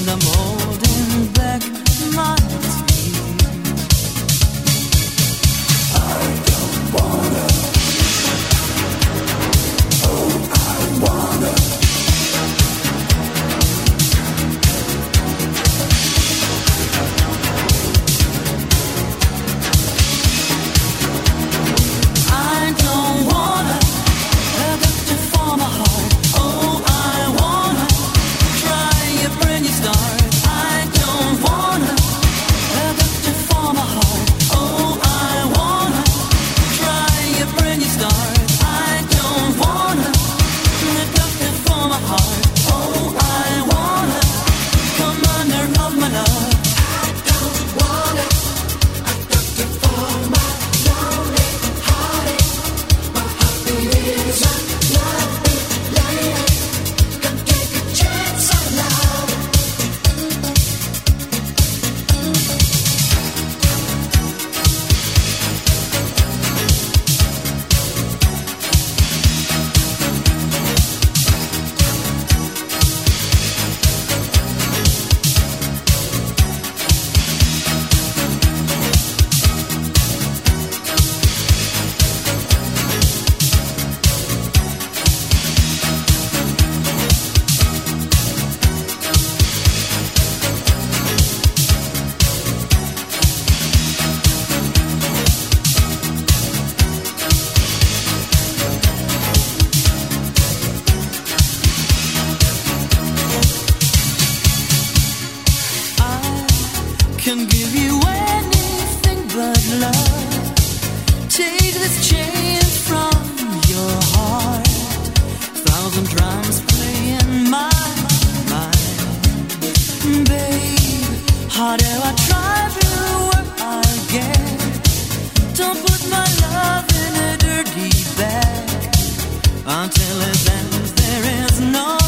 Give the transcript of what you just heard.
I'm holding back my tears. I don't wanna. Oh, I wanna. I don't wanna. A doctor for my heart. Oh, I wanna try a brand new start. I don't wanna. A doctor for my heart. Oh, I wanna try a brand new start. I don't wanna. A doctor for my heart. Oh, I wanna commander of my love. I don't wanna a doctor for my lonely heartache. My heartbeat is a lonely lady. Come take a chance on love. Can give you anything but love. Take this chain from your heart. 1,000 drums play in my mind. Babe, harder I try to work I get. Don't put my love in a dirty bag. Until it ends there is no